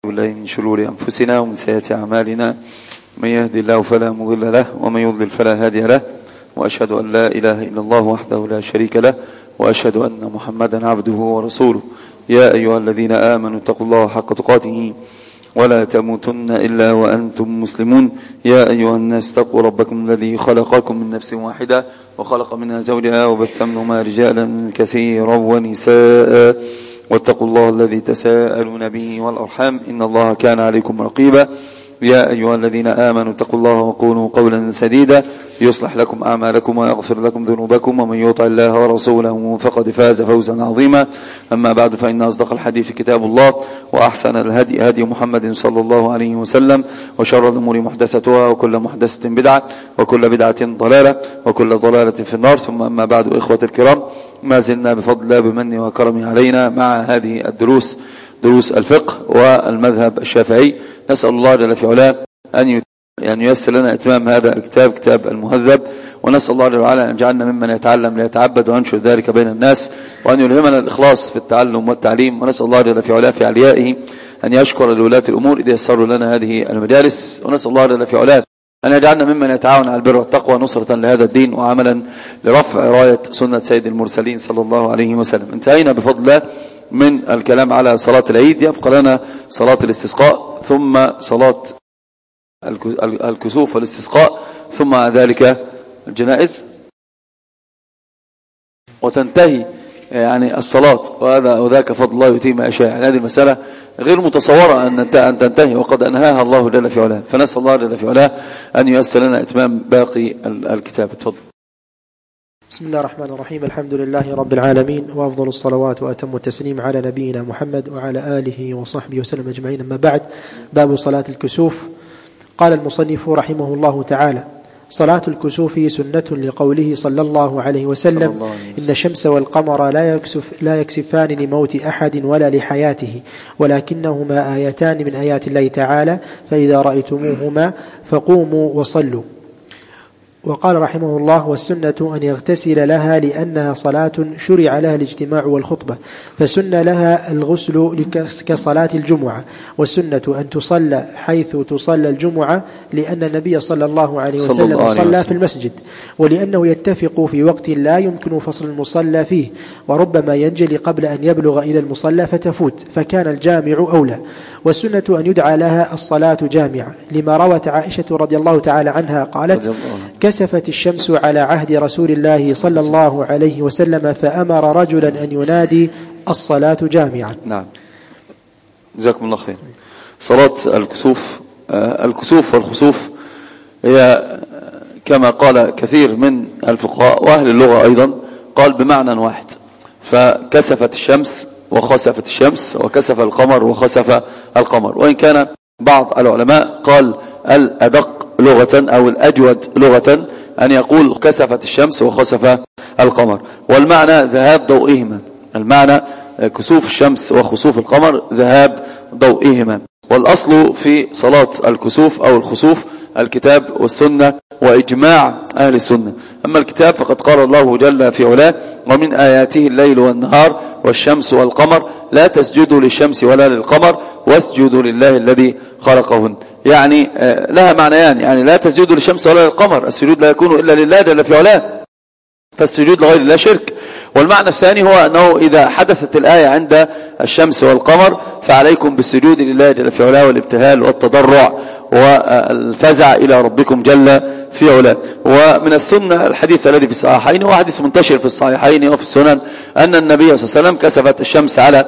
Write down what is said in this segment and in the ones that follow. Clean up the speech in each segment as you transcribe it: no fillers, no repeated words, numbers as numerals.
بالله من شرور أنفسنا ومن سيئات أعمالنا، من يهدي الله فلا مضل له ومن يضلل فلا هادي له، وأشهد أن لا إله إلا الله وحده لا شريك له، وأشهد أن محمدا عبده ورسوله. يا أيها الذين آمنوا اتقوا الله حق تقاته ولا تموتن إلا وأنتم مسلمون. يا أيها الناس اتقوا ربكم الذي خلقكم من نفس واحدة وخلق منها زوجها وبث منهما رجالا كثيرا ونساء، واتقوا الله الذي تساءلون به والأرحام إن الله كان عليكم رقيبا. يا أيها الذين آمنوا اتقوا الله وقولوا قولا سديدا يصلح لكم أعمالكم ويغفر لكم ذنوبكم، ومن يطع الله ورسوله فقد فاز فوزا عظيما. أما بعد، فإن أصدق الحديث كتاب الله، وأحسن الهدي هدي محمد صلى الله عليه وسلم، وشر الأمور محدثتها، وكل محدثة بدعة، وكل بدعة ضلالة، وكل ضلالة في النار. ثم أما بعد، إخوة الكرام، ما زلنا بفضل الله بمنه وكرمه علينا مع هذه الدروس، دروس الفقه والمذهب الشافعي. نسأل الله جل في علاه أن ييسر لنا إتمام هذا الكتاب، كتاب المهذب، ونسأل الله جل وعلا أن يجعلنا ممن يتعلم ليتعبد وينشر ذلك بين الناس، وأن يلهمنا الإخلاص في التعلم والتعليم. ونسأل الله جل في علاه في عليائه أن يشكر لولاة الأمور إذا يسروا لنا هذه المجالس، ونسأل الله جل في علاه أن يجعلنا ممن يتعاون على البر والتقوى نصرة لهذا الدين وعملا لرفع راية سنة سيد المرسلين صلى الله عليه وسلم. انتهينا بفضل الله من الكلام على صلاة العيد، يبقى لنا صلاة الاستسقاء، ثم صلاة الكسوف والاستسقاء، ثم ذلك الجنائز، وتنتهي يعني الصلاة، وهذا وذاك فضل الله يؤتيه ما يشاء. يعني هذه المسألة غير متصورة أن تنتهي، وقد أنهاها الله جل في علاه، فنسأل الله جل في علاه أن ييسر لنا إتمام باقي الكتاب. تفضل. بسم الله الرحمن الرحيم. الحمد لله رب العالمين، وأفضل الصلوات وأتم التسليم على نبينا محمد وعلى آله وصحبه وسلم أجمعين. أما بعد، باب صلاة الكسوف. قال المصنف رحمه الله تعالى: صلاة الكسوف سنة لقوله صلى الله عليه وسلم: إن الشمس والقمر لا يكسفان لموت أحد ولا لحياته، ولكنهما آيتان من آيات الله تعالى، فإذا رأيتموهما فقوموا وصلوا. وقال رحمه الله: والسنة أن يغتسل لها لأنها صلاة شرع لها الاجتماع والخطبة، فسن لها الغسل كصلاة الجمعة. والسنة أن تصلى حيث تصلى الجمعة، لأن النبي صلى الله عليه وسلم صلى في المسجد، ولأنه يتفق في وقت لا يمكن فصل المصلى فيه، وربما ينجلي قبل أن يبلغ إلى المصلى فتفوت، فكان الجامع أولى. والسنة أن يدعى لها الصلاة جامعة، لما روت عائشة رضي الله تعالى عنها قالت: كسفت الشمس على عهد رسول الله صلى الله عليه وسلم، فأمر رجلا أن ينادي: الصلاة جامعة. نعم، جزاكم الله خير. صلاة الكسوف، الكسوف والخسوف هي كما قال كثير من الفقهاء وأهل اللغة أيضا، قال بمعنى واحد، فكسفت الشمس وخسفت الشمس، وكسف القمر وخسف القمر. وإن كان بعض العلماء قال الأدق لغة أو الأجود لغة أن يقول كسفت الشمس وخسف القمر، والمعنى ذهاب ضوئهما. المعنى كسوف الشمس وخسوف القمر ذهاب ضوئهما. والأصل في صلاة الكسوف أو الخسوف الكتاب والسنة وإجماع أهل السنة. أما الكتاب فقد قال الله جل في علاه: ومن آياته الليل والنهار والشمس والقمر لا تسجدوا للشمس ولا للقمر واسجدوا لله الذي خلقهن. يعني لها معنيان، يعني لا تسجدوا للشمس ولا للقمر، السجود لا يكون إلا لله جل في علاه، فالسجود لغير الله شرك. والمعنى الثاني هو أنه إذا حدثت الآية عند الشمس والقمر فعليكم بالسجود لله جل في علاه، والابتهال والتضرع والفزع إلى ربكم جل في علاه. ومن السنة الحديث الذي في الصحيحين، وحديث منتشر في الصحيحين وفي السنن، أن النبي صلى الله عليه وسلم كسفت الشمس على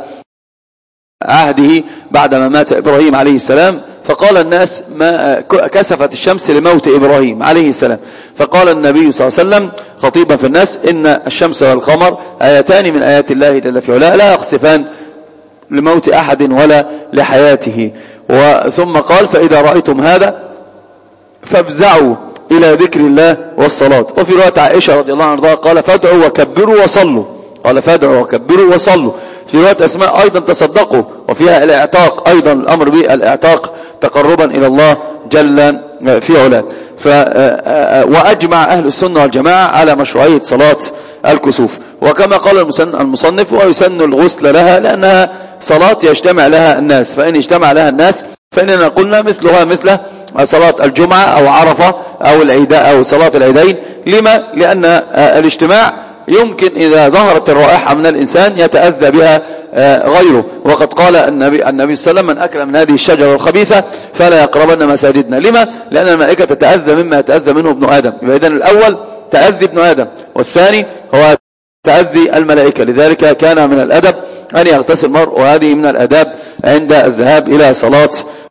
عهده بعدما مات إبراهيم عليه السلام، فقال الناس: ما كسفت الشمس لموت إبراهيم عليه السلام. فقال النبي صلى الله عليه وسلم خطيبا في الناس: إن الشمس والقمر آيتان من آيات الله جل في علاه، لا يخسفان لموت أحد ولا لحياته. ثم قال: فإذا رأيتم هذا فافزعوا إلى ذكر الله والصلاة. وفي رواية عائشة رضي الله عنها قال: فادعوا وكبروا وصلوا. قال: فادعوا وكبروا وصلوا. في رواية أسماء أيضا: تصدقوا، وفيها الإعتاق أيضا، الأمر بالإعتاق تقربا إلى الله جل في علاه. وأجمع أهل السنة والجماعة على مشروعية صلاة الكسوف. وكما قال المصنف ويسن الغسل لها لأنها صلاة يجتمع لها الناس، فإن اجتمع لها الناس فإننا قلنا مثلها مثل صلاة الجمعة أو عرفة أو العيداء أو صلاة العيدين. لما؟ لأن الاجتماع يمكن إذا ظهرت الرائحة من الإنسان يتأذى بها غيره، وقد قال النبي صلى الله عليه وسلم من أكل من هذه الشجرة الخبيثة فلا يقربن مساجدنا. لما؟ لأن الملائكة تتأذى مما يتأذى منه ابن آدم. إذن الأول تأذي ابن آدم، والثاني هو تأذي الملائكة. لذلك كان من الأدب أن يغتسل المرء، وهذه من الأداب عند الذهاب إلى صلاة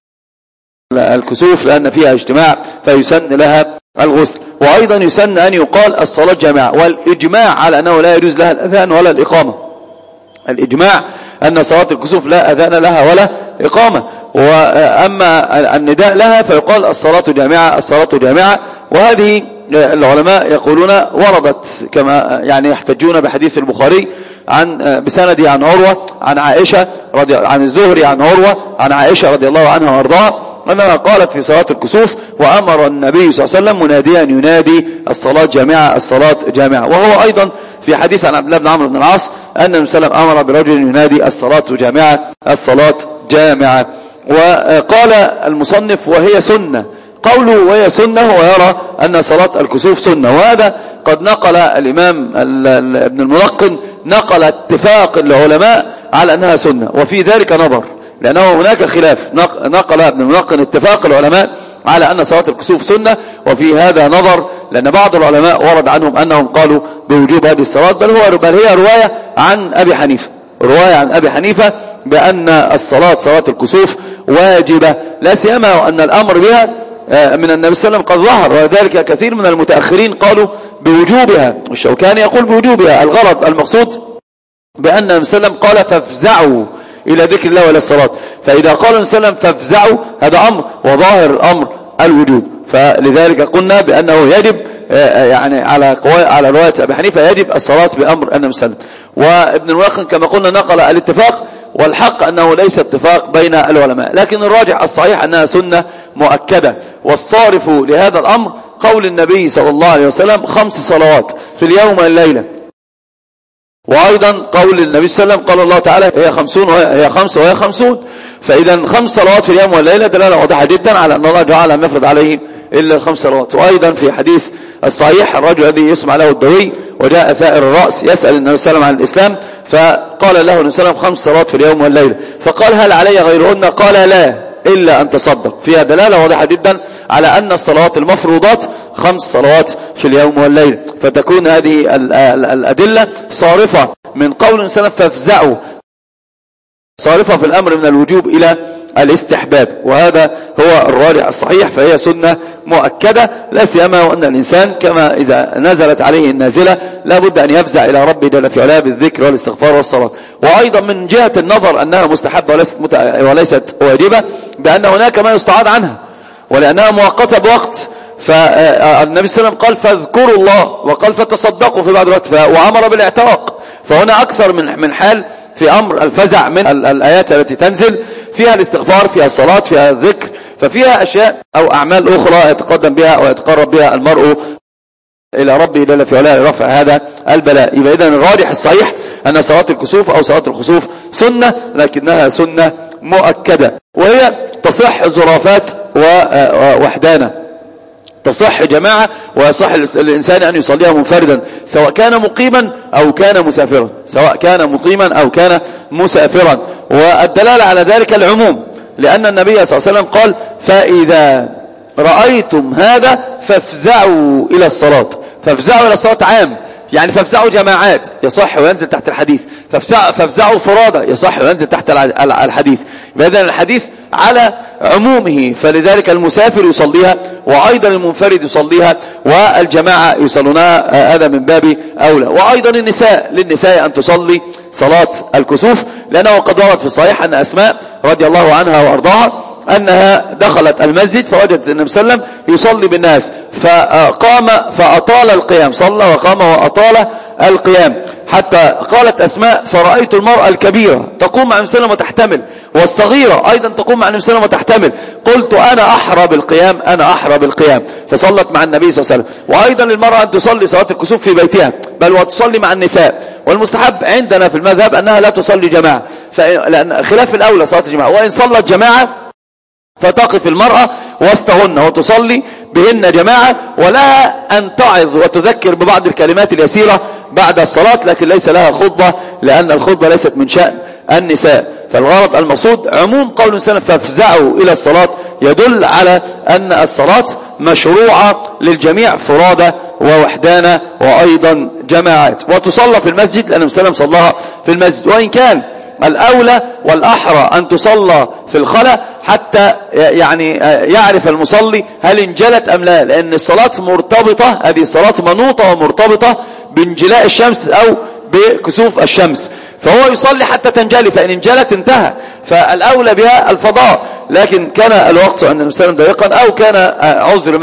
الكسوف لأن فيها اجتماع فيسن لها الغسل. وأيضا يسن أن يقال الصلاة جماعة، والإجماع على أنه لا يجوز لها الأذان ولا الإقامة. الإجماع أن صلاة الكسوف لا أذان لها ولا إقامة، وأما النداء لها فيقال الصلاة جامعة الصلاة جامعة. وهذه العلماء يقولون وردت كما يعني يحتجون بحديث البخاري بسندي عن عروة عن عائشة عن الزهري عن عروة عن عائشة رضي الله عنها وارضاها أنها قالت في صلاة الكسوف وأمر النبي صلى الله عليه وسلم مناديا ينادي الصلاة جامعة الصلاة جامعة. وهو أيضا في حديث عن عبد الله بن عمرو بن العاص أن النبي صلى الله عليه وسلم أمر برجل ينادي الصلاة جامعة الصلاة جامعة. وقال المصنف وهي سنة، قوله وهي سنة ويرى أن صلاة الكسوف سنة، وهذا قد نقل الإمام ابن الملقن نقل اتفاق العلماء على أنها سنة، وفي ذلك نظر لأنه هناك خلاف. نقل ابن الملقن اتفاق العلماء على أن صلاة الكسوف سنة، وفي هذا نظر لأن بعض العلماء ورد عنهم أنهم قالوا بوجوب هذه الصلاة، بل هي رواية عن أبي حنيفة، رواية عن أبي حنيفة بأن الصلاة صلاة الكسوف واجبة، لا سيما وأن الأمر بها من النبي صلى الله عليه وسلم قد ظهر، وذلك كثير من المتأخرين قالوا بوجوبها، الشوكاني يقول بوجوبها. الغرض المقصود بأن النبي صلى الله عليه وسلم قال فافزعوا إلى ذكر الله وإلى الصلاة، فإذا قال النبي صلى الله عليه وسلم فافزعوا هذا أمر، وظاهر الأمر الوجوب. فلذلك قلنا بأنه يجب يعني على رواية أبي حنيفة يجب الصلاة بأمر النبي صلى الله عليه وسلم. وابن الملقن كما قلنا نقل الاتفاق، والحق أنه ليس اتفاق بين العلماء، لكن الراجح الصحيح أنها سنة مؤكدة. والصارف لهذا الأمر قول النبي صلى الله عليه وسلم 5 صلوات في اليوم والليلة، وأيضا قول النبي صلى الله عليه وسلم قال الله تعالى هي 50 وهي 5 وهي 50. فإذا 5 صلوات في اليوم والليلة دلالة واضحة جدا على أن الله تعالى لم يفرض عليه إلا 5 صلوات. وأيضا في حديث الصحيح الرجل الذي يسمع له الدوي وجاء ثائر الرأس يسأل النبي صلى الله عليه وسلم عن الإسلام، فقال له النبي صلى الله عليه وسلم 5 صلوات في اليوم والليلة، فقال هل علي غيرهن؟ قال لا إلا أن تصدق. فيها دلالة واضحة جدا على أن الصلوات المفروضات 5 صلوات في اليوم والليلة. فتكون هذه الأدلة صارفة من قول النبي فافزعوا، صارفة في الأمر من الوجوب إلى الاستحباب، وهذا هو الراجح الصحيح. فهي سنة مؤكدة، لا سيما وأن الإنسان كما إذا نزلت عليه النازلة لا بد أن يفزع إلى ربه جل في علاه بالذكر والاستغفار والصلاة. وأيضا من جهة النظر أنها مستحبة وليست واجبة، بأن هناك ما يستعاض عنها ولأنها مؤقتة بوقت. فالنبي صلى الله عليه وسلم قال فاذكروا الله، وقال فتصدقوا في بعض الوقت، وأمر بالاعتاق. فهنا أكثر من حال في أمر الفزع من الآيات التي تنزل فيها الاستغفار، فيها الصلاة، فيها الذكر، ففيها أشياء أو أعمال أخرى يتقدم بها ويتقرب بها المرء إلى ربه جل في علاه لرفع هذا البلاء. يبقى إذن الراجح الصحيح أن صلاة الكسوف أو صلاة الخسوف سنة، لكنها سنة مؤكدة، وهي تصح زرافات ووحدانا، تصح جماعة، ويصح الإنسان أن يصليها منفردا سواء كان مقيما أو كان مسافرا، سواء كان مقيما أو كان مسافرا. والدلالة على ذلك العموم، لأن النبي صلى الله عليه وسلم قال فإذا رأيتم هذا فافزعوا إلى الصلاة. فافزعوا إلى الصلاة عام، يعني فافزعوا جماعات يصح وينزل تحت الحديث، فافزعوا فرادى يصح وينزل تحت الحديث. بإذن الحديث على عمومه، فلذلك المسافر يصليها وأيضا المنفرد يصليها والجماعة يصلونها، هذا من باب أولى. وأيضا للنساء أن تصلي صلاة الكسوف، لأنه قد ورد في الصحيح أن أسماء رضي الله عنها وأرضاها أنها دخلت المسجد فوجدت النبي صلى الله عليه وسلم يصلي بالناس فقام فأطال القيام، صلى وقام وأطال القيام، حتى قالت أسماء فرأيت المرأة الكبيرة تقوم مع النبي صلى الله عليه وسلم وتحتمل، والصغيرة أيضا تقوم مع النبي صلى الله عليه وسلم وتحتمل. قلت أنا أحرى بالقيام، أنا أحرى بالقيام، فصلت مع النبي صلى الله عليه وسلم. وأيضا للمرأة أن تصلي صلاة الكسوف في بيتها، بل وتصلي مع النساء. والمستحب عندنا في المذهب أنها لا تصلي جماعة، لأن خلاف الأولى صلاة الجماعة، وإن صلت جماعة فتقف المرأة وسطهن وتصلي بهن جماعة، ولها أن تعظ وتذكر ببعض الكلمات اليسيرة بعد الصلاة، لكن ليس لها خطبة، لأن الخطبة ليست من شأن النساء. فالغرض المقصود عموم قول النبي فافزعوا إلى الصلاة يدل على أن الصلاة مشروعة للجميع فرادى ووحدانا وأيضا جماعات، وتصلى في المسجد لأن النبي صلاها في المسجد. وإن كان الأولى والأحرى أن تصلى في الخلاء حتى يعني يعرف المصلي هل انجلت أم لا، لأن الصلاة مرتبطة، هذه الصلاة منوطة ومرتبطة بانجلاء الشمس أو بكسوف الشمس، فهو يصلي حتى تنجلي، فإن انجلت انتهى، فالأولى بها الفضاء. لكن كان الوقت أن الإنسان ضيقا أو كان عذر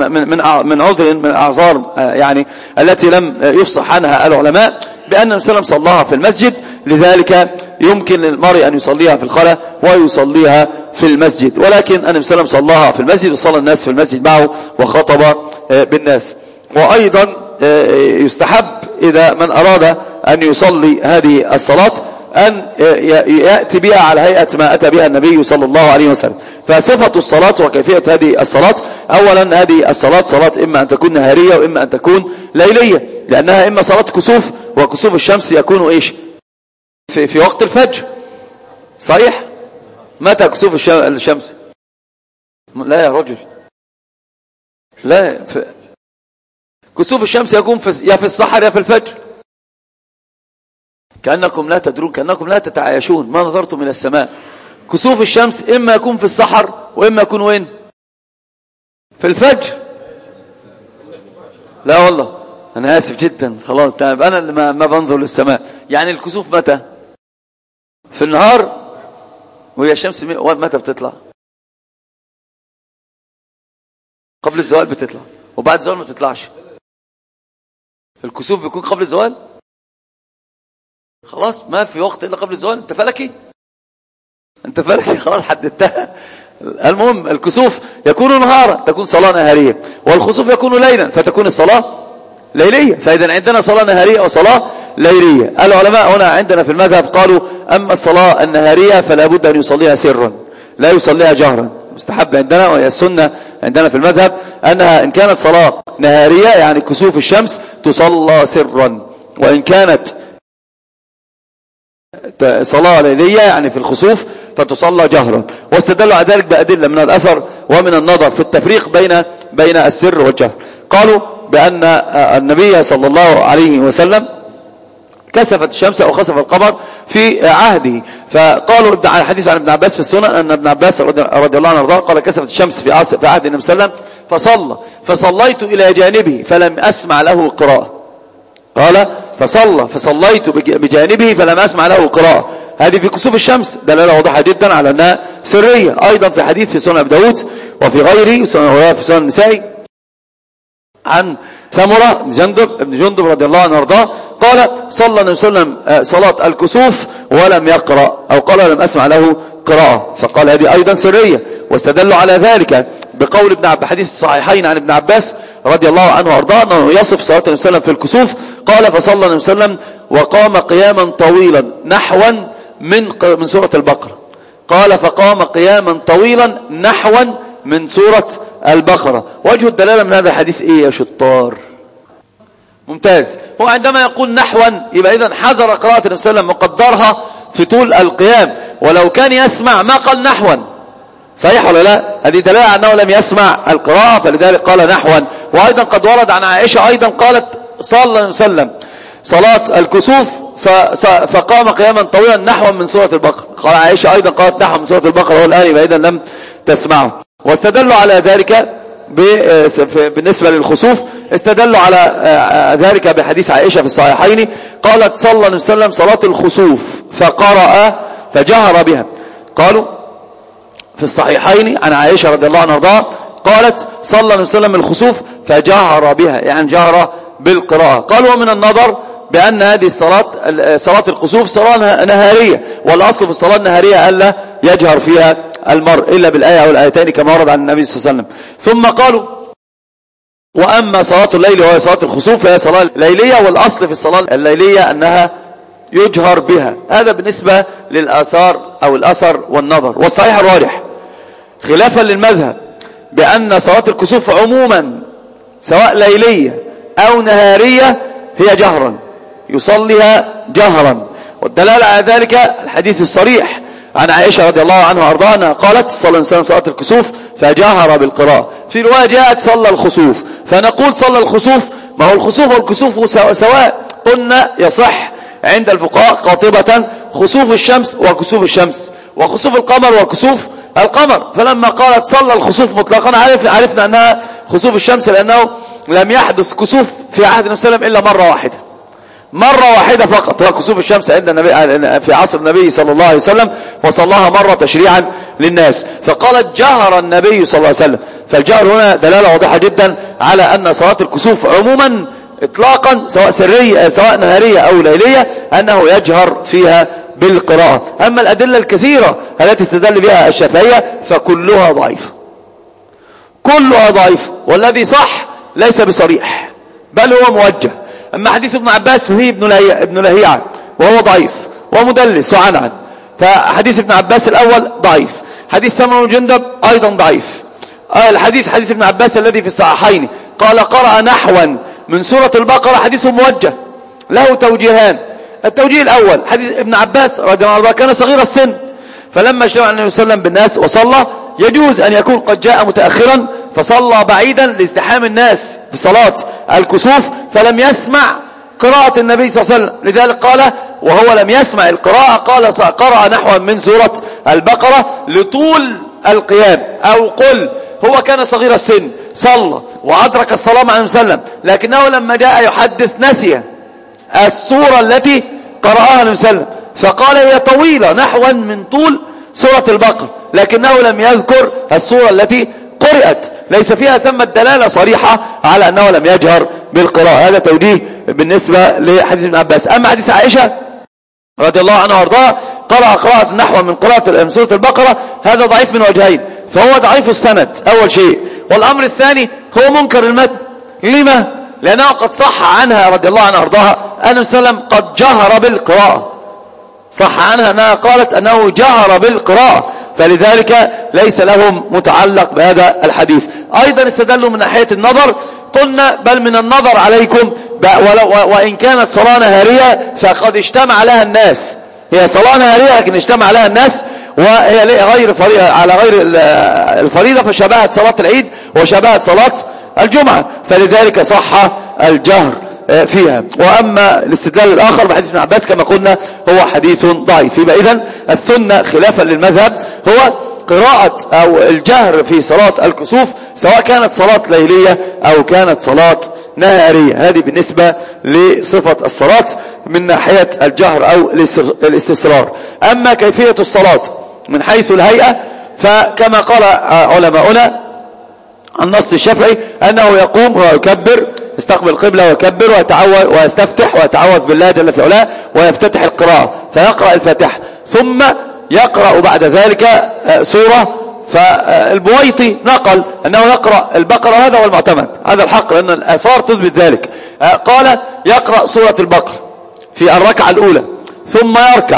من عذر من الأعذار يعني التي لم يفصح عنها العلماء بأن الإنسان صلاها في المسجد، لذلك يمكن للمرء أن يصليها في الخلاء ويصليها في المسجد. ولكن النبي صلى الله عليه وسلم صلاها في المسجد وصلى الناس في المسجد معه وخطب بالناس. وأيضا يستحب إذا من أراد أن يصلي هذه الصلاة أن يأتي بها على هيئة ما أتى بها النبي صلى الله عليه وسلم. فصفة الصلاة وكيفية هذه الصلاة: أولا هذه الصلاة صلاة إما أن تكون نهارية وإما أن تكون ليلية، لأنها إما صلاة كسوف، وكسوف الشمس يكون إيش في وقت الفجر، صحيح؟ متى كسوف الشمس؟ لا يا رجل، لا، كسوف الشمس يكون يا في السحر يا في الفجر. كأنكم لا تدرون، كأنكم لا تتعايشون، ما نظرتم إلى السماء. كسوف الشمس إما يكون في السحر وإما يكون وين؟ في الفجر. لا والله أنا آسف جدا، خلاص طيب أنا اللي ما بنظر للسماء. يعني الكسوف متى؟ في النهار، وهي الشمس متى بتطلع؟ قبل الزوال بتطلع، وبعد الزوال ما تطلعش. الكسوف بيكون قبل الزوال، خلاص ما في وقت إلا قبل الزوال. انت فلكي، انت فلكي، خلاص حددتها. المهم الكسوف يكون نهارا تكون صلاة نهارية، والخسوف يكون ليلا فتكون الصلاة ليلية. فإذا عندنا صلاة نهارية وصلاة ليلية. العلماء هنا عندنا في المذهب قالوا أما الصلاة النهارية فلا بد أن يصليها سرا، لا يصليها جهرا. مستحب عندنا، وهي السنة عندنا في المذهب أنها إن كانت صلاة نهارية يعني كسوف الشمس تصلى سرا، وإن كانت صلاة ليلية يعني في الخسوف فتصلى جهرا. واستدلوا على ذلك بأدلة من الأثر ومن النظر في التفريق بين السر والجهر. قالوا بأن النبي صلى الله عليه وسلم كسفت الشمس أو خسف القمر في عهده، فقالوا على حديث عن ابن عباس في السنن أن ابن عباس رضي الله عنه وارضاه قال كسفت الشمس في عهد النبي صلى الله عليه وسلم فصلى فصليت إلى جانبه فلم أسمع له قراءة. قال فصليت بجانبه فلم أسمع له قراءة. هذه في كسوف الشمس دلالة واضحة جدا على أنها سرية. أيضا في حديث في سنن أبي داود وفي غيره في سنن النسائي عن سمرة بن جندب رضي الله عنه وارضاه قال صلى النبي صلى الله عليه وسلم صلاة الكسوف ولم يقرأ، أو قال لم أسمع له قراءة، فقال هذه أيضا سرية. واستدلوا على ذلك بقول ابن عباس حديث الصحيحين عن ابن عباس رضي الله عنه وارضاه أنه يصف صلاة النبي صلى الله عليه وسلم في الكسوف قال فصلى النبي صلى الله عليه وسلم وقام قياما طويلا نحوا من سورة البقرة. قال فقام قياما طويلا نحوا من سورة البقرة. وجه الدلالة من هذا الحديث ايه يا شطار؟ ممتاز. هو عندما يقول نحوا يبقى اذا حذر قراءة النبي صلى الله عليه وسلم مقدرها في طول القيام، ولو كان يسمع ما قال نحوا، صحيح ولا لا؟ هذه دلالة على أنه لم يسمع القراءة فلذلك قال نحوا. وأيضا قد ورد عن عائشة أيضا قالت صلى الله عليه وسلم صلاة الكسوف فقام قياما طويلا نحوا من سورة البقرة. قال عائشة أيضا قالت نحوا من سورة البقرة والآن يبقى إذا لم تسمعه. واستدلوا على ذلك بالنسبة للخسوف استدلوا على ذلك بحديث عائشة في الصحيحين قالت صلى الله عليه وسلم صلاة الخسوف فقرأ فجهر بها. قالوا في الصحيحين عن عائشة رضي الله عنها وارضاها قالت صلى الله عليه وسلم الخسوف فجهر بها، يعني جهر بالقراءة. قال ومن النظر بأن هذه صلاة الخسوف صلاة نهارية، والأصل في الصلاة النهارية ألا يجهر فيها المرء إلا بالآية أو الآيتين كما ورد عن النبي صلى الله عليه وسلم. ثم قالوا وأما صلاة الليل وهي صلاة الخسوف فهي صلاة ليلية، والأصل في الصلاة الليلية أنها يجهر بها. هذا بالنسبة للآثار أو الأثر والنظر. والصحيح الراجح خلافا للمذهب بأن صلاة الكسوف عموما سواء ليلية أو نهارية هي جهرا، يصليها جهرا. والدلالة على ذلك الحديث الصريح عن عائشة رضي الله عنها وارضاها قالت صلى الله عليه وسلم صلاة الكسوف فجهر بالقراءة. في رواية جاءت صلى الخسوف، فنقول صلى الخسوف، ما هو الخسوف والكسوف سواء. قلنا يصح عند الفقهاء قاطبة خسوف الشمس وكسوف الشمس، وخسوف القمر وكسوف القمر. فلما قالت صلى الخسوف مطلقا عرفنا أنها خسوف الشمس، لأنه لم يحدث كسوف في عهد النبي صلى الله عليه وسلم إلا مرة واحدة فقط، هو كسوف الشمس عند النبي في عصر النبي صلى الله عليه وسلم، وصلاها مرة تشريعا للناس. فقالت جهر النبي صلى الله عليه وسلم. فالجهر هنا دلالة واضحة جدا على أن صلاة الكسوف عموما إطلاقا سواء سرية سواء نهارية أو ليلية أنه يجهر فيها بالقراءة. أما الأدلة الكثيرة التي استدل بها الشافعية فكلها ضعيفة، كلها ضعيفة، والذي صح ليس بصريح بل هو موجه. أما حديث ابن عباس فيه ابن لهيعة وهو ضعيف ومدلس وعنعن، فحديث ابن عباس الأول ضعيف. حديث سمر بن جندب أيضا ضعيف. حديث ابن عباس الذي في الصحيحين قال قرأ نحوا من سورة البقرة حديث موجه له توجيهان. التوجيه الأول حديث ابن عباس رضي الله عنه كان صغير السن، فلما اجتمع النبي صلى الله عليه وسلم بالناس وصلى يجوز أن يكون قد جاء متأخرا فصلى بعيدا لازدحام الناس في صلاة الكسوف فلم يسمع قراءة النبي صلى الله عليه وسلم، لذلك قال وهو لم يسمع القراءة قال قرأ نحو من سورة البقرة لطول القيام. أو قل هو كان صغير السن صلى وأدرك الصلاة مع النبي صلى الله عليه وسلم، لكنه لما جاء يحدث نسي السورة التي قرأها النبي صلى الله عليه وسلم، فقال هي طويلة نحوا من طول سورة البقرة، لكنه لم يذكر السورة التي قرأت، ليس فيها ثم الدلالة صريحة على أنه لم يجهر بالقراءة. هذا توجيه بالنسبة لحديث ابن عباس. أما حديث عائشة رضي الله عنها وارضاها قرأ قراءة نحو من قراءة سورة البقرة، هذا ضعيف من وجهين. فهو ضعيف السند أول شيء، والأمر الثاني هو منكر المتن. لما؟ لأنه قد صح عنها رضي الله عنها وارضاها أن وسلم قد جهر بالقراءة، صح عنها أنها قالت أنه جهر بالقراءة، فلذلك ليس لهم متعلق بهذا الحديث. أيضا استدلوا من ناحية النظر، قلنا بل من النظر عليكم وإن كانت صلاة نهارية فقد اجتمع لها الناس، هي صلاة نهارية لكن اجتمع لها الناس، وهي غير على غير الفريضة، فشبهت صلاة العيد وشبهت صلاة الجمعة، فلذلك صح الجهر فيها. وأما الاستدلال الآخر بحديث ابن عباس كما قلنا هو حديث ضعيف. يبقى إذن السنة خلافا للمذهب هو قراءة أو الجهر في صلاة الكسوف سواء كانت صلاة ليلية أو كانت صلاة نهارية. هذه بالنسبة لصفة الصلاة من ناحية الجهر أو الاستسرار. أما كيفية الصلاة من حيث الهيئة فكما قال علماؤنا النص الشافعي أنه يقوم ويكبر، يستقبل القبلة ويكبر ويتعوذ ويستفتح ويتعوذ بالله جل في علاه ويفتتح القراءة فيقرأ الفاتحة، ثم يقرأ بعد ذلك سورة. فالبويطي نقل أنه يقرأ البقرة، هذا هو المعتمد، هذا الحق لأن الآثار تثبت ذلك. قال يقرأ سورة البقرة في الركعة الأولى ثم يركع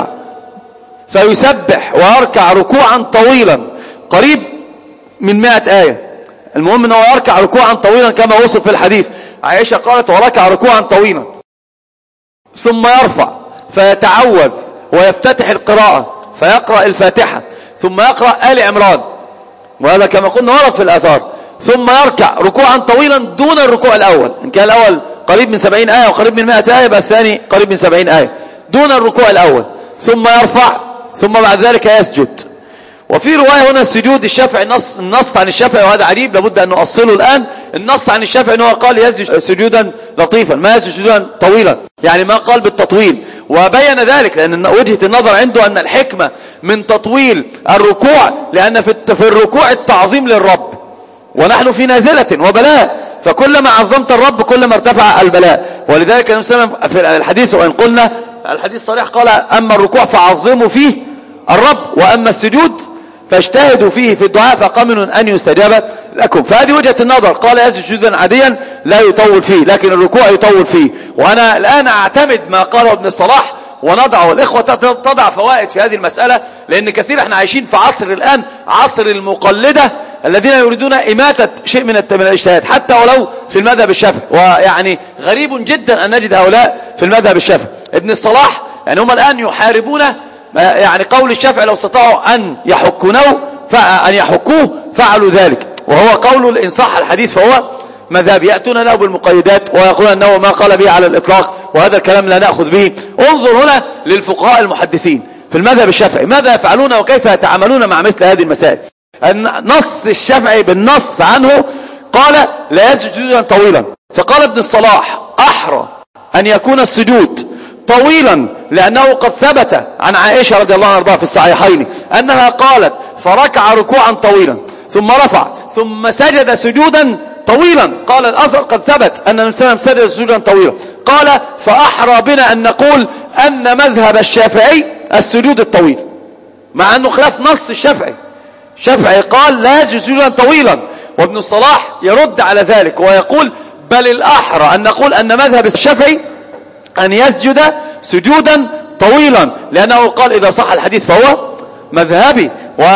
فيسبح ويركع ركوعا طويلا قريب من 100 آية. المهم أنه يركع ركوعا طويلا كما وصف في الحديث. عائشة قالت وركع ركوعا طويلا ثم يرفع فيتعوذ ويفتتح القراءة فيقرأ الفاتحة ثم يقرأ آل عمران، وهذا كما قلنا ورد في الآثار، ثم يركع ركوعا طويلا دون الركوع الأول. إن كان الأول قريب من 70 آية وقريب من 100 آية يبقى الثاني قريب من 70 آية دون الركوع الأول، ثم يرفع ثم بعد ذلك يسجد. وفي رواية هنا السجود الشافعي النص عن الشافعي، وهذا عجيب لابد أن نؤصله الآن. النص عن الشافعي أنه قال يسجد سجودا لطيفا، ما يسجد سجودا طويلا، يعني ما قال بالتطويل. وبين ذلك لأن وجهة النظر عنده أن الحكمة من تطويل الركوع لأن في الركوع التعظيم للرب، ونحن في نازلة وبلاء، فكلما عظمت الرب كلما ارتفع البلاء. ولذلك النبي صلى الله عليه وسلم في الحديث، وإن قلنا الحديث صريح، قال أما الركوع فعظموا فيه الرب، وأما السجود فاجتهدوا فيه في الدعاء فقمن أن يستجاب لكم. فهذه وجهة النظر. قال يسجد سجودا عاديا لا يطول فيه، لكن الركوع يطول فيه. وأنا الآن أعتمد ما قاله ابن الصلاح ونضعه، والإخوة تضع فوائد في هذه المسألة، لأن كثير احنا عايشين في عصر الآن عصر المقلدة الذين يريدون إماتة شيء من الاجتهاد حتى ولو في المذهب الشافعي. ويعني غريب جدا أن نجد هؤلاء في المذهب الشافعي. ابن الصلاح يعني هم الآن يحاربون يعني قول الشافعي، لو استطاعوا أن يحكوه فعلوا ذلك، وهو قول إن صح الحديث فهو مذهب. يأتون له بالمقيدات ويقولون أنه ما قال به على الإطلاق، وهذا الكلام لا نأخذ به. انظر هنا للفقهاء المحدثين في المذهب الشافعي ماذا يفعلون وكيف يتعاملون مع مثل هذه المسائل. النص الشافعي بالنص عنه قال لا يسجد سجودا طويلا، فقال ابن الصلاح أحرى أن يكون السجود طويلا لأنه قد ثبت عن عائشة رضي الله عنها في الصحيحين أنها قالت فركع ركوعا طويلا ثم رفع ثم سجد سجودا طويلا. قال الأثر قد ثبت أن النبي صلى الله عليه وسلم سجد سجودا طويلا. قال فأحرى بنا أن نقول أن مذهب الشافعي السجود الطويل، مع أنه خلاف نص الشافعي. الشافعي قال لا يسجد سجودا طويلا، وابن الصلاح يرد على ذلك ويقول بل الأحرى أن نقول أن مذهب الشافعي أن يسجد سجودا طويلا، لأنه قال إذا صح الحديث فهو مذهبي.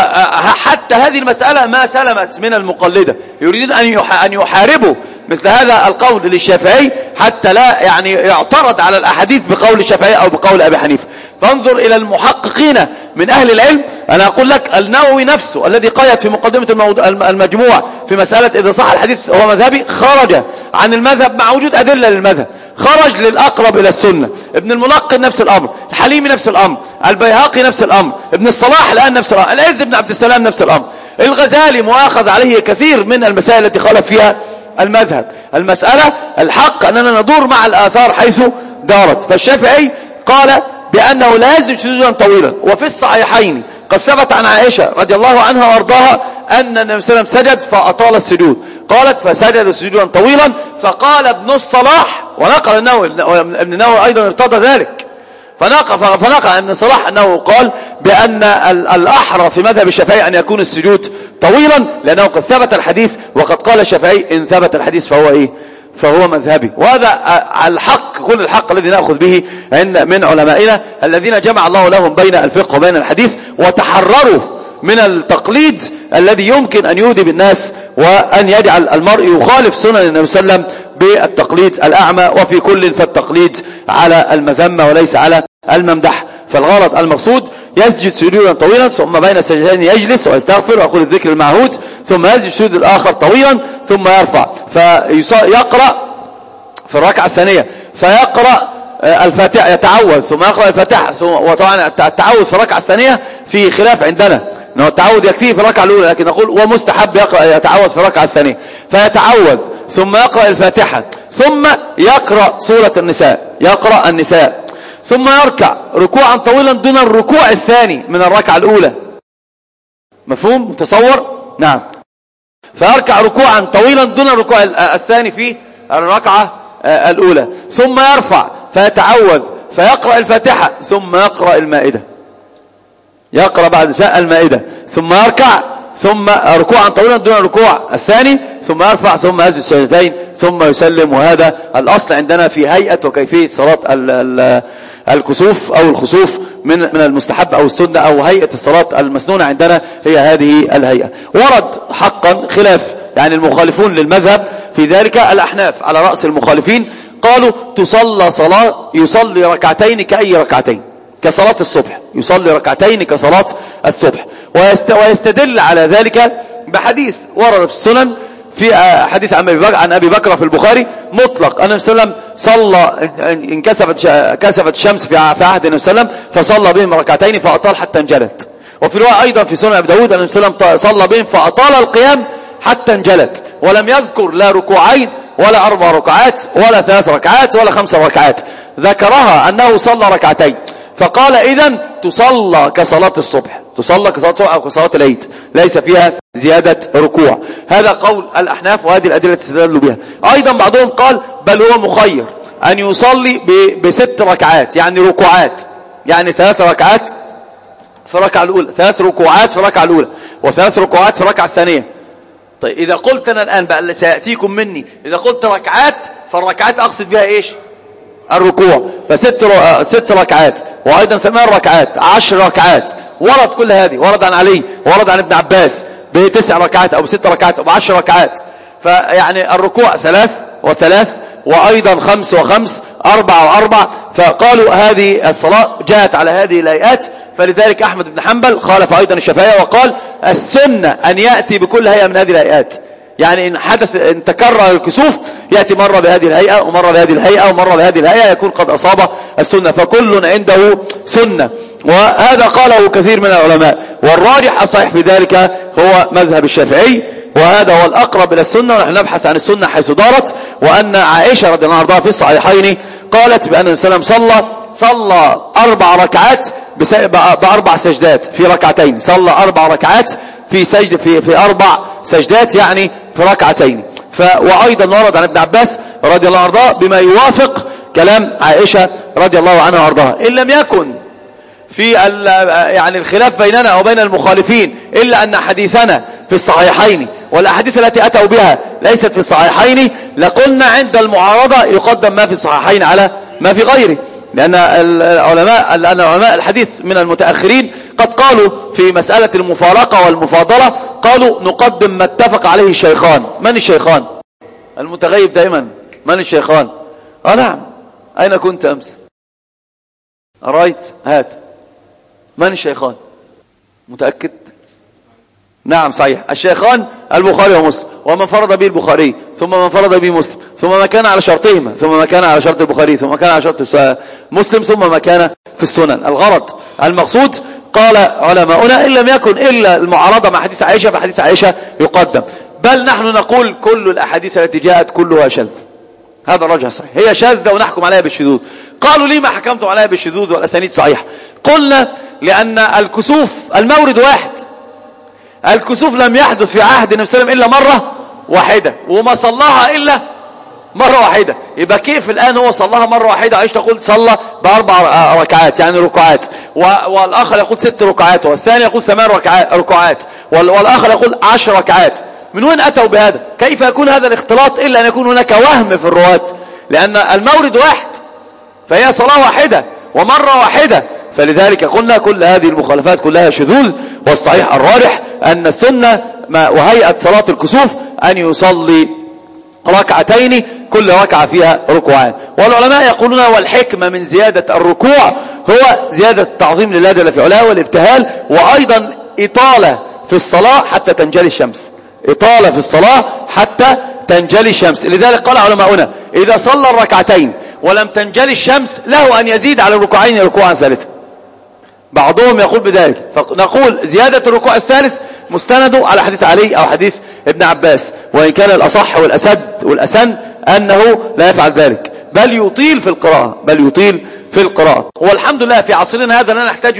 وحتى هذه المسألة ما سلمت من المقلدة، يريدون أن يحاربوا مثل هذا القول للشافعي حتى لا يعني يعترض على الأحاديث بقول الشافعي أو بقول أبي حنيفة. فانظر إلى المحققين من أهل العلم. أنا أقول لك النووي نفسه الذي قيد في مقدمة المجموع في مسألة إذا صح الحديث هو مذهبي، خرج عن المذهب مع وجود أدلة للمذهب، خرج للأقرب إلى السنة. ابن الملقن نفس الأمر، الحليمي نفس الأمر، البيهقي نفس الأمر، ابن الصلاح الآن نفس الأمر، العز بن عبد السلام نفس الأمر، الغزالي مؤاخذ عليه كثير من المسائل التي خالف فيها المذهب. المسألة الحق أننا ندور مع الآثار حيث دارت. فالشافعي قال بأنه لا يسجد سجودا طويلا. وفي الصحيحين قد ثبت عن عائشة رضي الله عنها وارضاها أن النبي صلى الله عليه وسلم سجد فأطال السجود، قالت فسجد سجودا طويلا. فقال ابن الصلاح ونقل النووي، ابن النووي أيضا ارتضى ذلك، فنقل ابن الصلاح أنه قال بأن الأحرى في مذهب الشافعي أن يكون السجود طويلا لأنه قد ثبت الحديث، وقد قال الشافعي إن ثبت الحديث فهو إيه؟ فهو مذهبي. وهذا الحق، كل الحق الذي نأخذ به من علمائنا الذين جمع الله لهم بين الفقه وبين الحديث، وتحرروا من التقليد الذي يمكن أن يؤذي بالناس وأن يجعل المرء يخالف سنن النبي صلى الله عليه وسلم بالتقليد الأعمى. وفي كل فالتقليد على المذمة وليس على الممدح. فالغرض المقصود يسجد سجودا طويلا ثم بين السجدتين يجلس ويستغفر ويقول الذكر المعهود، ثم يسجد السجود الآخر طويلا ثم يرفع فيقرأ في الركعة الثانية فيقرأ الفاتحة، يتعوذ ثم يقرأ الفاتحة. وطبعا التعوذ في الركعة الثانية في خلاف عندنا، انه التعوذ يكفيه في الركعة الأولى، لكن نقول ومستحب يتعوذ في الركعة الثانية. فيتعوذ ثم يقرأ الفاتحة ثم يقرأ سورة النساء، يقرأ النساء، ثم يركع ركوعا طويلا دون الركوع الثاني من الركعة الأولى. مفهوم؟ متصور؟ نعم. فيركع ركوعا طويلا دون الركوع الثاني في الركعة الأولى، ثم يرفع فيتعوذ فيقرأ الفاتحة ثم يقرأ المائدة، يقرأ بعد المائدة، ثم يركع ثم ركوعا طويلا دون الركوع الثاني، ثم يرفع ثم يسجد سجدتين ثم يسلم. وهذا الأصل عندنا في هيئة وكيفية صلاة الكسوف أو الخسوف من المستحب أو السنة أو هيئة الصلاة المسنونة عندنا هي هذه الهيئة. ورد حقا خلاف يعني المخالفون للمذهب في ذلك، الأحناف على رأس المخالفين قالوا تصلى صلاة يصلي ركعتين كأي ركعتين كصلاة الصبح، يصلي ركعتين كصلاة الصبح. ويستدل على ذلك بحديث ورد في السنن في حديث عن أبي بكر في البخاري مطلق أن النبي صلى الله عليه وسلم صلى إن كسفت الشمس في عهد النبي صلى الله عليه وسلم فصلى بهم ركعتين فأطال حتى انجلت. وفي رواية أيضا في سنن أبي داود أن النبي صلى الله عليه وسلم صلى بهم فأطال القيام حتى انجلت، ولم يذكر لا ركوعين ولا 4 ركعات ولا 3 ركعات ولا 5 ركعات، ذكرها أنه صلى ركعتين، فقال إذن تصلى كصلاة الصبح، تصلى كصلاة الصبح أو كصلاة العيد، ليس فيها زيادة ركوع. هذا قول الأحناف، وهذه الأدلة تستدل بها. أيضا بعضهم قال بل هو مخير أن يصلي ب6 ركعات، يعني ركوعات، يعني 3 ركعات في الركعة الأولى، 3 ركوعات في الركعة الأولى، و3 ركوعات في الركعة الثانية. طيب إذا قلت أنا الآن بقى اللي سيأتيكم مني، إذا قلت ركعات فالركعات أقصد بها إيش؟ الركوع، ف6 ركعات، وأيضا 8 ركعات، 10 ركعات، ورد كل هذه، ورد عن علي، ورد عن ابن عباس ب9 ركعات أو ب6 ركعات أو ب10 ركعات. فيعني الركوع 3 و3، وأيضا 5 و5، 4 و4. فقالوا هذه الصلاة جاءت على هذه الهيئات، فلذلك أحمد بن حنبل خالف أيضا الشافعية وقال السنة أن يأتي بكل هيئة من هذه الهيئات، يعني إن تكرر الكسوف يأتي مرة بهذه الهيئة ومرة بهذه الهيئة ومرة بهذه الهيئة، يكون قد أصاب السنة، فكل عنده سنة. وهذا قاله كثير من العلماء، والراجح الصحيح في ذلك هو مذهب الشافعي، وهذا هو الأقرب إلى السنة. ونحن نبحث عن السنة حيث دارت، وأن عائشة رضي الله عنها في الصحيحين قالت بأن النبي صلى 4 ركعات ب4 سجدات في ركعتين، صلى 4 ركعات في 4 سجدات، يعني في ركعتين. وأيضا ورد عن ابن عباس رضي الله عنه بما يوافق كلام عائشة رضي الله عنها وارضاها. إن لم يكن في يعني الخلاف بيننا وبين المخالفين إلا أن حديثنا في الصحيحين، والأحاديث التي أتوا بها ليست في الصحيحين، لقلنا عند المعارضة يقدم ما في الصحيحين على ما في غيره، لأن علماء الحديث من المتأخرين قد قالوا في مسألة المفارقة والمفاضلة، قالوا نقدم ما اتفق عليه الشيخان. من الشيخان؟ المتغيب دائما. من الشيخان؟ نعم. أين كنت أمس؟ رأيت؟ هات. من الشيخان؟ متأكد؟ نعم صحيح، الشيخان البخاري ومسلم، ومن فرض به البخاري ثم من فرض به مسلم، ثم ما كان على شرطهما، ثم ما كان على شرط البخاري، ثم ما كان على شرط مسلم، ثم ما كان في السنن. الغرض المقصود قال علماؤنا إن لم يكن إلا المعارضة مع حديث عائشة فحديث عائشة يقدم، بل نحن نقول كل الأحاديث التي جاءت كلها شاذة. هذا الرجح صحيح، هي شاذة ونحكم عليها بالشذوذ. قالوا ليه ما حكمتم عليها بالشذوذ والأسانيد صحيحة؟ قلنا لأن الكسوف المورد واحد، الكسوف لم يحدث في عهد النبي صلى الله عليه وسلم إلا مرة واحدة، وما صلاها إلا مرة واحدة. يبقى كيف الآن هو صلاها مرة واحدة؟ عائشة تقول صلى ب4 ركعات يعني ركعات، والآخر يقول 6 ركعات، والثاني يقول 8 ركعات، والآخر يقول 10 ركعات. من وين أتوا بهذا؟ كيف يكون هذا الاختلاط إلا أن يكون هناك وهم في الرواة؟ لأن المورد واحد، فهي صلاة واحدة ومرة واحدة. فلذلك قلنا كل هذه المخالفات كلها شذوذ، والصحيح الراجح أن السنة وهيئة صلاة الكسوف أن يصلي ركعتين كل ركعة فيها ركوعان. والعلماء يقولون والحكمة من زيادة الركوع هو زيادة التعظيم لله جل في علاه والابتهال، وأيضا إطالة في الصلاة حتى تنجلي الشمس، إطالة في الصلاة حتى تنجلي الشمس. لذلك قال علماؤنا إذا صلى الركعتين ولم تنجلي الشمس له أن يزيد على الركوعين ركوعا ثالثا. بعضهم يقول بذلك، فنقول زيادة الركوع الثالث مستنده على حديث علي أو حديث ابن عباس، وإن كان الأصح والأسد والأسن أنه لا يفعل ذلك، بل يطيل في القراءة. والحمد لله في عصرنا هذا لا نحتاج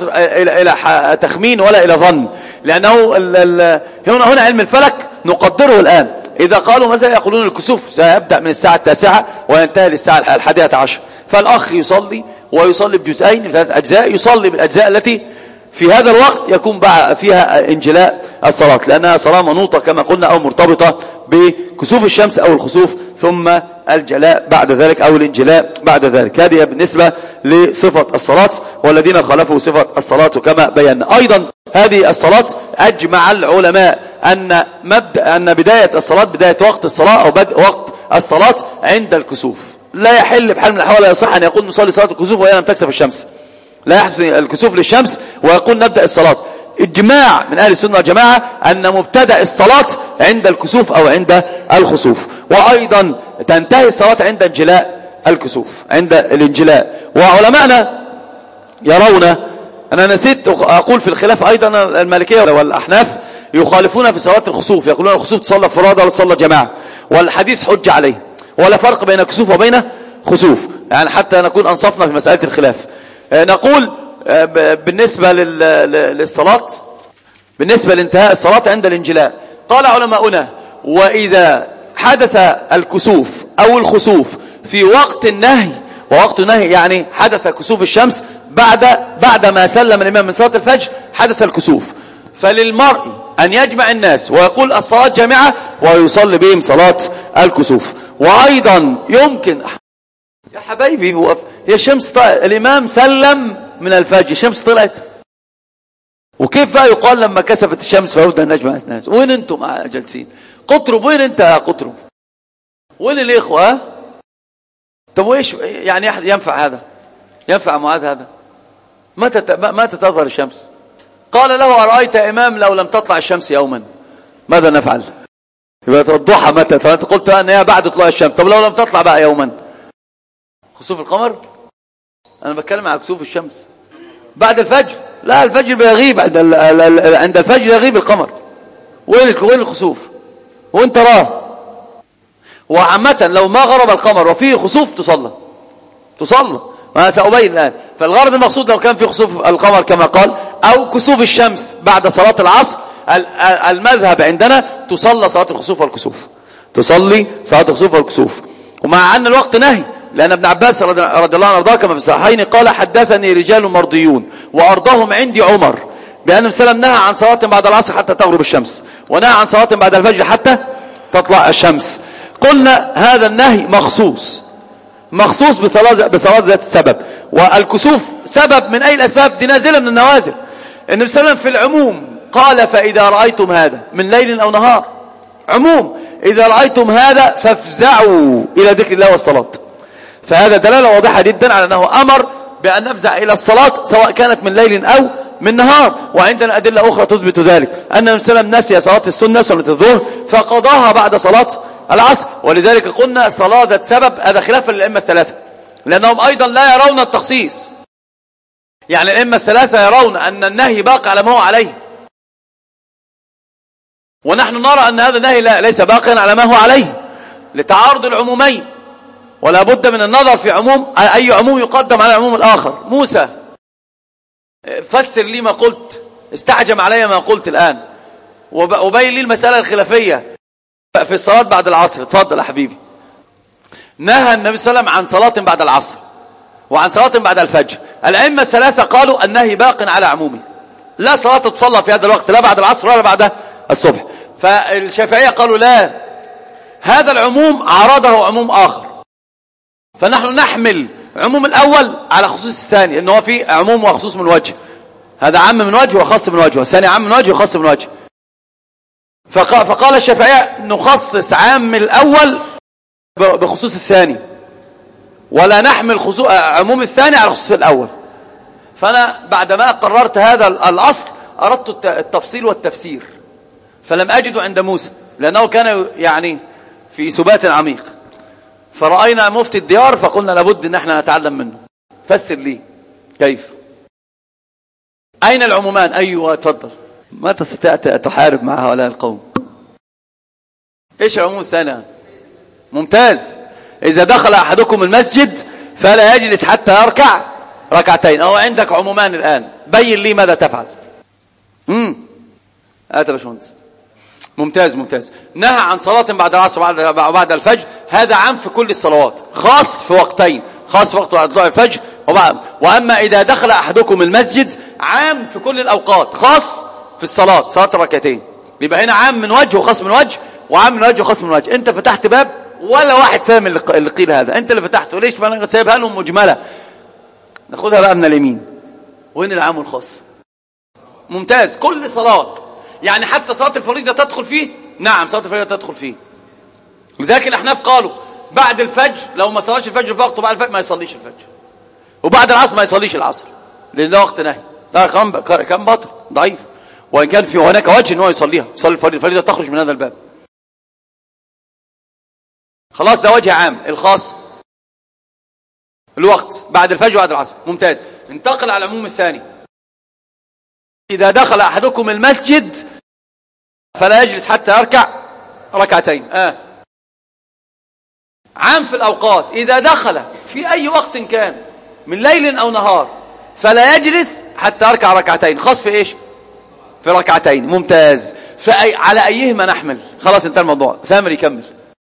إلى تخمين ولا إلى ظن، لأنه هنا علم الفلك نقدره الآن. إذا قالوا مثلا يقولون الكسوف سيبدأ من الساعة 9 وينتهي للساعة 11، فالأخ يصلي ويصلي بجزئين في 3 أجزاء، يصلي بالأجزاء التي في هذا الوقت يكون فيها انجلاء الصلاة، لأنها صلاة منوطة كما قلنا أو مرتبطة بكسوف الشمس أو الخسوف، ثم الجلاء بعد ذلك أو الانجلاء بعد ذلك. هذه بالنسبة لصفة الصلاة، والذين خالفوا صفة الصلاة كما بينا. أيضا هذه الصلاة أجمع العلماء أن بداية الصلاة بداية وقت الصلاة أو بدء وقت الصلاة عند الكسوف. لا يحل بحال من الأحوال، لا يصح أن يقول نصلي صلاة الكسوف وهي لم تكسف الشمس، لا يحدث الكسوف للشمس ويقول نبدأ الصلاة. إجماع من أهل السنة والجماعة أن مبتدأ الصلاة عند الكسوف أو عند الخسوف، وأيضا تنتهي الصلاة عند انجلاء الكسوف، عند الانجلاء. وعلماءنا يرون، أنا نسيت أقول في الخلاف أيضا المالكية والأحناف يخالفون في صلاة الخسوف، يقولون الخسوف تصلى فرادى ولا تصلى جماعة، والحديث حجة عليه، ولا فرق بين كسوف وبين خسوف، يعني حتى نكون أنصفنا في مسألة الخلاف. نقول بالنسبة للصلاة، بالنسبة لانتهاء الصلاة عند الانجلاء، قال علماؤنا: وإذا حدث الكسوف أو الخسوف في وقت النهي، ووقت النهي يعني حدث كسوف الشمس بعد ما سلم الإمام من صلاة الفجر حدث الكسوف، فللمرء أن يجمع الناس ويقول الصلاة جامعة ويصلي بهم صلاة الكسوف. وأيضا يمكن يا حبايبي هي شمس الإمام سلم من الفجر، الشمس طلعت، وكيف بقى يقال لما كسفت الشمس فيبدأ النجم الناس؟ وين انتم جالسين؟ قطرب وين انت يا قطرب؟ وين الإخوة؟ طب وإيش يعني ينفع هذا؟ ينفع معاذ هذا؟ متى تظهر الشمس؟ قال له: أرأيت يا إمام لو لم تطلع الشمس يوما ماذا نفعل؟ يبقى الضحى متى؟ فأنت قلت أنها بعد طلوع الشمس، طب لو لم تطلع بقى يوما؟ خسوف القمر؟ أنا بتكلم على كسوف الشمس بعد الفجر. لا، الفجر بيغيب، عند الفجر يغيب القمر. وين الخسوف؟ وين تراه؟ وعامة لو ما غرب القمر وفيه خسوف تصلى، وأنا سأبين الآن. فالغرض المقصود لو كان في خسوف القمر كما قال أو كسوف الشمس بعد صلاة العصر، المذهب عندنا تصلى صلاة الخسوف والكسوف، تصلي صلاة الخسوف والكسوف. ومع أن الوقت نهي، لأن ابن عباس رضي الله عنه وارضاه كما في الصحيحين قال: حدثني رجال مرضيون وأرضهم عندي عمر بأن النبي صلى الله عليه وسلم نهى عن صلاة بعد العصر حتى تغرب الشمس، ونهى عن صلاة بعد الفجر حتى تطلع الشمس. قلنا هذا النهي مخصوص بصلاة ذات السبب، والكسوف سبب من أي الأسباب؟ دي نازلة من النوازل. النبي صلى الله عليه وسلم في العموم قال: فإذا رأيتم هذا من ليل أو نهار، عموم، إذا رأيتم هذا فافزعوا إلى ذكر الله والصلاة. فهذا دلالة واضحة جدا على أنه أمر بأن نفزع إلى الصلاة سواء كانت من ليل أو من نهار. وعندنا أدلة أخرى تثبت ذلك، أن النبي صلى الله عليه وسلم نسي صلاة السنة صلاة الظهر فقضاها بعد صلاة العصر. ولذلك قلنا صلاة ذات سبب، هذا خلافا للأئمة الثلاثة، لأنهم أيضا لا يرون التخصيص. يعني الأئمة الثلاثة يرون أن النهي باقي على ما هو عليه، ونحن نرى أن هذا النهي ليس باقيا على ما هو عليه لتعارض العمومين، ولا بد من النظر في عموم، أي عموم يقدم على العموم الآخر. موسى فسر لي ما قلت، استعجم علي ما قلت الآن، وبين لي المسألة الخلافية في الصلاة بعد العصر. اتفضل يا حبيبي. نهى النبي صلى الله عليه وسلم عن صلاة بعد العصر وعن صلاة بعد الفجر. الأئمة الثلاثة قالوا النهي باق على عمومه، لا صلاة تصلى في هذا الوقت لا بعد العصر ولا بعد الصبح. فالشافعية قالوا لا، هذا العموم عارضه عموم آخر، فنحن نحمل عموم الأول على خصوص الثاني، إنه في عموم وخصوص من وجه، هذا عام من وجه وخاص من وجه، والثاني عام من وجه وخاص من وجه. فقال الشافعية نخصص عام الأول بخصوص الثاني، ولا نحمل عموم الثاني على خصوص الأول. فأنا بعدما قررت هذا الأصل أردت التفصيل والتفسير، فلم أجده عند موسى لأنه كان يعني في سبات عميق. فرأينا مفتي الديار فقلنا لابد ان احنا نتعلم منه. فسر لي كيف؟ أين العمومان؟ أيوة تفضل. ما تستطيع تحارب مع هؤلاء القوم. ايش العموم الثاني؟ ممتاز. إذا دخل أحدكم المسجد فلا يجلس حتى يركع ركعتين. أو عندك عمومان الآن، بين لي ماذا تفعل. يا باشمهندس. ممتاز. نهى عن صلاة بعد العصر وبعد الفجر، هذا عام في كل الصلوات، خاص في وقتين، خاص في وقت طلوع الفجر وأما إذا دخل أحدكم المسجد عام في كل الأوقات، خاص في الصلاة، صلاة الركعتين. يبقى هنا عام من وجه وخاص من وجه، وعام من وجه وخاص من وجه. انت فتحت باب ولا واحد فاهم اللي قيل هذا، انت اللي فتحته. ليش؟ فانا سايبها لهم مجملة. ناخدها بقى من اليمين. وين العام والخاص؟ ممتاز. كل صلاة، يعني حتى صلاة الفريضة تدخل فيه. نعم، صلاة الفريضة تدخل فيه. لذلك الأحناف قالوا بعد الفجر لو ما صلاش الفجر في وقته، بعد الفجر ما يصليش الفجر، وبعد العصر ما يصليش العصر، لأن ده وقت نهي. ده كان باطل ضعيف، وإن كان في هناك وجه ان هو يصليها، يصلي الفريضة تخرج من هذا الباب. خلاص، ده وجه عام. الخاص الوقت بعد الفجر وبعد العصر. ممتاز. انتقل على العموم الثاني. إذا دخل أحدكم المسجد فلا يجلس حتى يركع ركعتين. عام في الأوقات، إذا دخل في أي وقت كان من ليل أو نهار فلا يجلس حتى يركع ركعتين. خاص في إيش؟ في ركعتين. ممتاز. على أيهما نحمل؟ خلاص انتهى الموضوع. ثامر يكمل.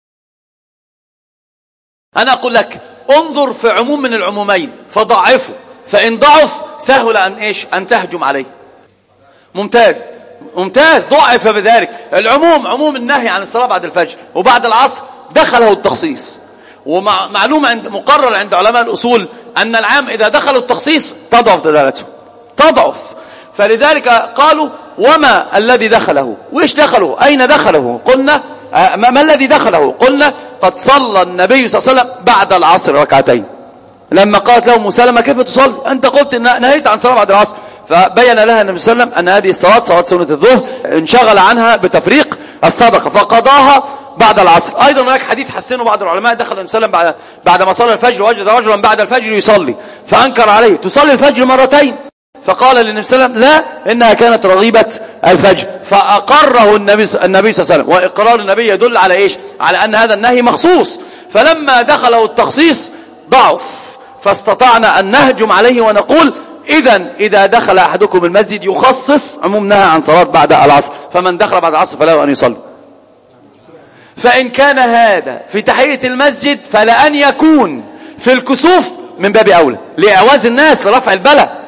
أنا أقول لك انظر في عموم من العمومين فضعفه، فإن ضعف سهل أن إيش؟ أن تهجم عليه. ممتاز ممتاز. ضعف بذلك. العموم عموم النهي عن الصلاة بعد الفجر وبعد العصر دخله التخصيص، ومعلومة مقرر عند علماء الأصول أن العام إذا دخل التخصيص تضعف دلالته، تضعف. فلذلك قالوا وما الذي دخله؟ وإيش دخله؟ أين دخله؟ قلنا ما الذي دخله؟ قلنا قد صلى النبي صلى الله عليه وسلم بعد العصر ركعتين. لما قالت له مسلمة كيف تصلي؟ أنت قلت نهيت عن صلاة بعد العصر. فبين لها النبي صلى الله عليه وسلم أن هذه الصلاة صلاة سنة الظهر انشغل عنها بتفريق الصدقة فقضاها بعد العصر. أيضا هناك حديث حسنه بعض العلماء، دخل النبي صلى الله عليه وسلم بعد ما صلى الفجر وجد رجلا بعد الفجر يصلي فأنكر عليه تصلي الفجر مرتين، فقال للنبي صلى الله عليه وسلم لا إنها كانت رغيبة الفجر، فأقره النبي صلى الله عليه وسلم. وإقرار النبي يدل على إيش؟ على أن هذا النهي مخصوص. فلما دخله التخصيص ضعف، فاستطعنا أن نهجم عليه ونقول إذا دخل أحدكم المسجد يخصص عموم نهى عن صلاة بعد العصر، فمن دخل بعد العصر فله أن يصلي. فإن كان هذا في تحية المسجد فلأن يكون في الكسوف من باب أولى لإعواز الناس لرفع البلاء.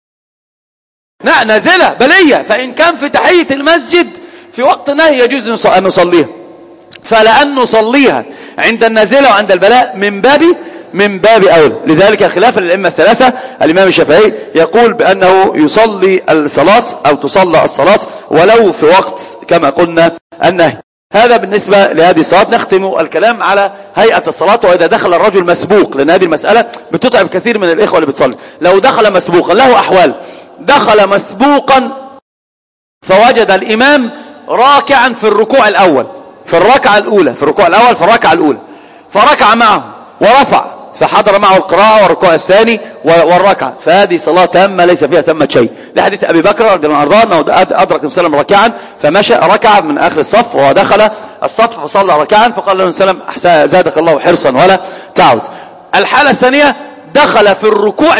نازلة بلية. فإن كان في تحية المسجد في وقت نهي يجوز أن نصليها، فلأن نصليها عند النازلة وعند البلاء من باب أولى. لذلك خلافا للأئمة الثلاثة الإمام الشافعي يقول بأنه يصلي الصلاة أو تصلى الصلاة ولو في وقت كما قلنا النهي. هذا بالنسبة لهذه الصلاة. نختم الكلام على هيئة الصلاة وإذا دخل الرجل مسبوق، لأن هذه المسألة بتتعب كثير من الإخوة اللي بتصلي. لو دخل مسبوقا له أحوال. دخل مسبوقا فوجد الإمام راكعا في الركوع الأول في الركعة الأولى فركع معه ورفع فحضر معه القراءة والركوع الثاني والركعة، فهذه صلاة تامة ليس فيها ثمة شيء. لحديث أبي بكر رضي الله عنه أنه أدرك النبي صلى الله عليه وسلم ركعا فمشى ركع من آخر الصف ودخل الصف فصلى ركعا، فقال له النبي صلى الله عليه وسلم زادك الله حرصا ولا تعود. الحالة الثانية دخل في الركوع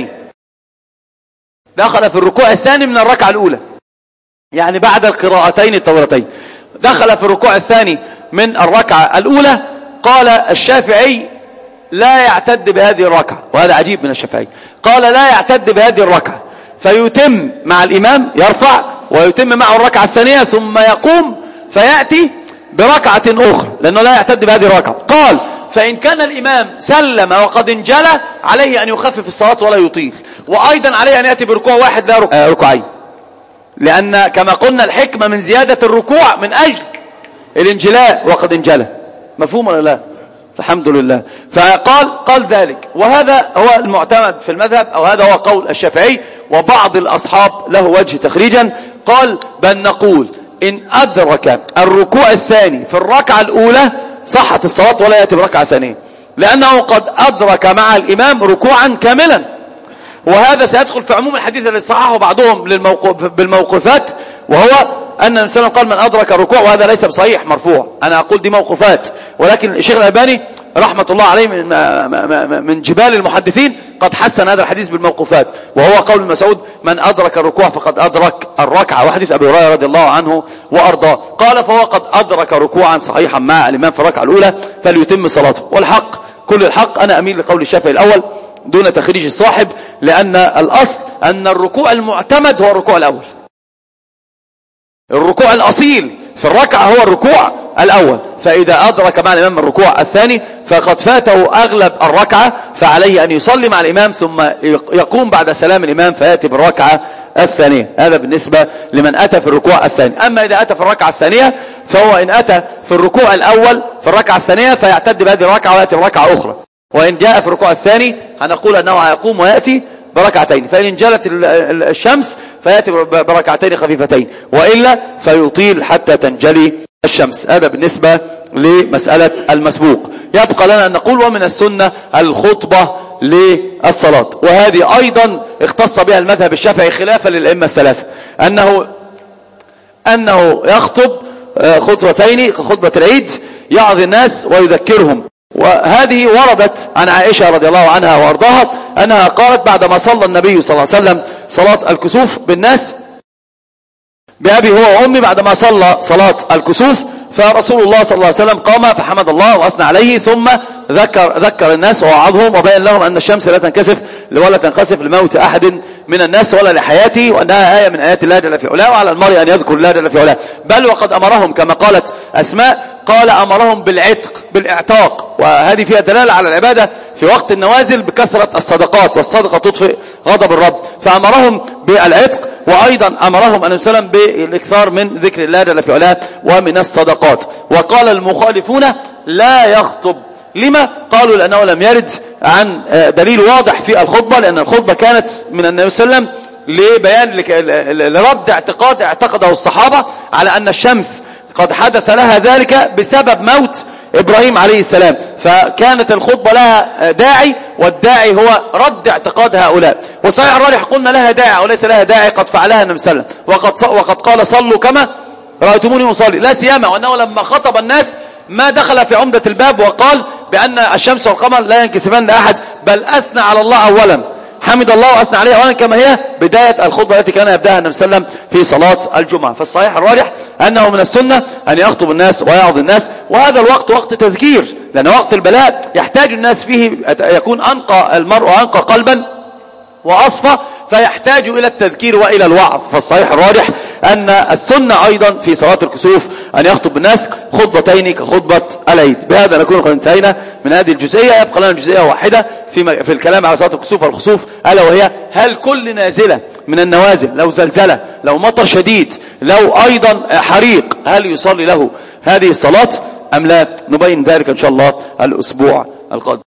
الثاني من الركعة الأولى، يعني بعد القراءتين الطويلتين دخل في الركوع الثاني من الركعة الأولى. قال الشافعي لا يعتد بهذه الركعة، وهذا عجيب من الشافعي، قال لا يعتد بهذه الركعة فيتم مع الإمام يرفع ويتم معه الركعة الثانية ثم يقوم فيأتي بركعة أخرى لأنه لا يعتد بهذه الركعة. قال فإن كان الإمام سلم وقد انجلى عليه أن يخفف الصلاة ولا يطيل، وأيضا عليه أن يأتي بركوع واحد لا ركوعين، لأن كما قلنا الحكمة من زيادة الركوع من أجل الانجلاء وقد انجلى. مفهوم ولا لا؟ الحمد لله. فقال ذلك، وهذا هو المعتمد في المذهب، أو هذا هو قول الشافعي وبعض الأصحاب له وجه تخريجا. قال بل نقول إن أدرك الركوع الثاني في الركعة الأولى صحت الصلاة ولا يأتي بركعة ثانية، لأنه قد أدرك مع الإمام ركوعا كاملا. وهذا سيدخل في عموم الحديث الذي صححه بعضهم بالموقوفات، وهو أن النبي صلى الله عليه وسلم قال من أدرك الركوع، وهذا ليس بصحيح مرفوع، أنا أقول دي موقوفات، ولكن الشيخ الألباني رحمة الله عليه من جبال المحدثين قد حسن هذا الحديث بالموقوفات، وهو قول مسعود من أدرك الركوع فقد أدرك الركعة، وحديث أبي هريرة رضي الله عنه وأرضاه. قال فهو قد أدرك ركوعا صحيحا مع الإمام في الركعة الأولى فليتم صلاته. والحق كل الحق أنا أميل لقول الشافعي الأول دون تخريج الصاحب، لأن الأصل أن الركوع المعتمد هو الركوع الأول. الركوع الأصيل في الركعة هو الركوع الأول، فإذا أدرك مع الإمام الركوع الثاني فقد فاته أغلب الركعة، فعليه أن يصلي مع الإمام ثم يقوم بعد سلام الإمام فيأتي بالركعة الثانية. هذا بالنسبة لمن أتى في الركوع الثاني. أما إذا أتى في الركعة الثانية فهو إن أتى في الركوع الأول في الركعة الثانية فيعتد بهذه الركعة ويأتي بركعة أخرى، وإن جاء في الركوع الثاني هنقول أنه هيقوم ويأتي بركعتين، فإن انجلت الشمس فيأتي بركعتين خفيفتين، وإلا فيطيل حتى تنجلي الشمس. هذا بالنسبة لمسألة المسبوق. يبقى لنا أن نقول ومن السنة الخطبة للصلاة، وهذه أيضا اختص بها المذهب الشافعي خلافا للأئمة الثلاثة، أنه يخطب خطبتين كخطبة العيد، يعظ الناس ويذكرهم وهذه وردت عن عائشة رضي الله عنها وارضاها أنها قالت بعدما صلى النبي صلى الله عليه وسلم صلاة الكسوف بالناس بأبي هو وأمي، بعدما صلى صلاة الكسوف فرسول الله صلى الله عليه وسلم قام فحمد الله وأثنى عليه، ثم ذكر الناس ووعظهم وبين لهم أن الشمس لا تنكسف ولا تنخسف لموت أحد من الناس ولا لحياته، وأنها آية من آيات الله جل في علاه، وعلى المرء أن يذكر الله جل في علاه. بل وقد أمرهم كما قالت أسماء، قال أمرهم بالعتق بالاعتاق، وهذه فيها دلالة على العبادة في وقت النوازل بكثرة الصدقات، والصدقة تطفئ غضب الرب، فأمرهم بالعتق، وأيضا أمرهم أن يسلم بالإكثار من ذكر الله جل في علاه ومن الصدقات. وقال المخالفون لا يخطب، لما؟ قالوا لأنه لم يرد عن دليل واضح في الخطبة، لأن الخطبة كانت من النبي صلى الله عليه وسلم لبيان لرد اعتقاد اعتقده الصحابة على أن الشمس قد حدث لها ذلك بسبب موت إبراهيم عليه السلام، فكانت الخطبة لها داعي، والداعي هو رد اعتقاد هؤلاء. وصحيح الراجح قلنا لها داعي وليس لها داعي، قد فعلها النبي صلى الله عليه وسلم، وقد قال صلوا كما رأيتموني أصلي، لا سيما وأنه لما خطب الناس ما دخل في عمدة الباب وقال بأن الشمس والقمر لا ينكسفان لأحد، بل أثنى على الله أولا، حمد الله وأثنى عليه أولا، كما هي بداية الخطبة التي كان يبدأها النبي صلى الله عليه وسلم في صلاة الجمعة. فالصحيح الراجح أنه من السنة أن يخطب الناس ويعظ الناس، وهذا الوقت وقت تذكير، لأن وقت البلاء يحتاج الناس فيه يكون أنقى المرء وأنقى قلبا وأصفى، فيحتاج إلى التذكير وإلى الوعظ. فالصحيح الراجح أن السنة أيضا في صلاة الكسوف أن يخطب الناس خطبتين كخطبة العيد. بهذا نكون قد انتهينا من هذه الجزئية. يبقى لنا جزئية واحدة في الكلام على صلاة الكسوف والخسوف، ألا وهي هل كل نازلة من النوازل، لو زلزلة، لو مطر شديد، لو أيضا حريق، هل يصلي له هذه الصلاة أم لا؟ نبين ذلك إن شاء الله الأسبوع القادم.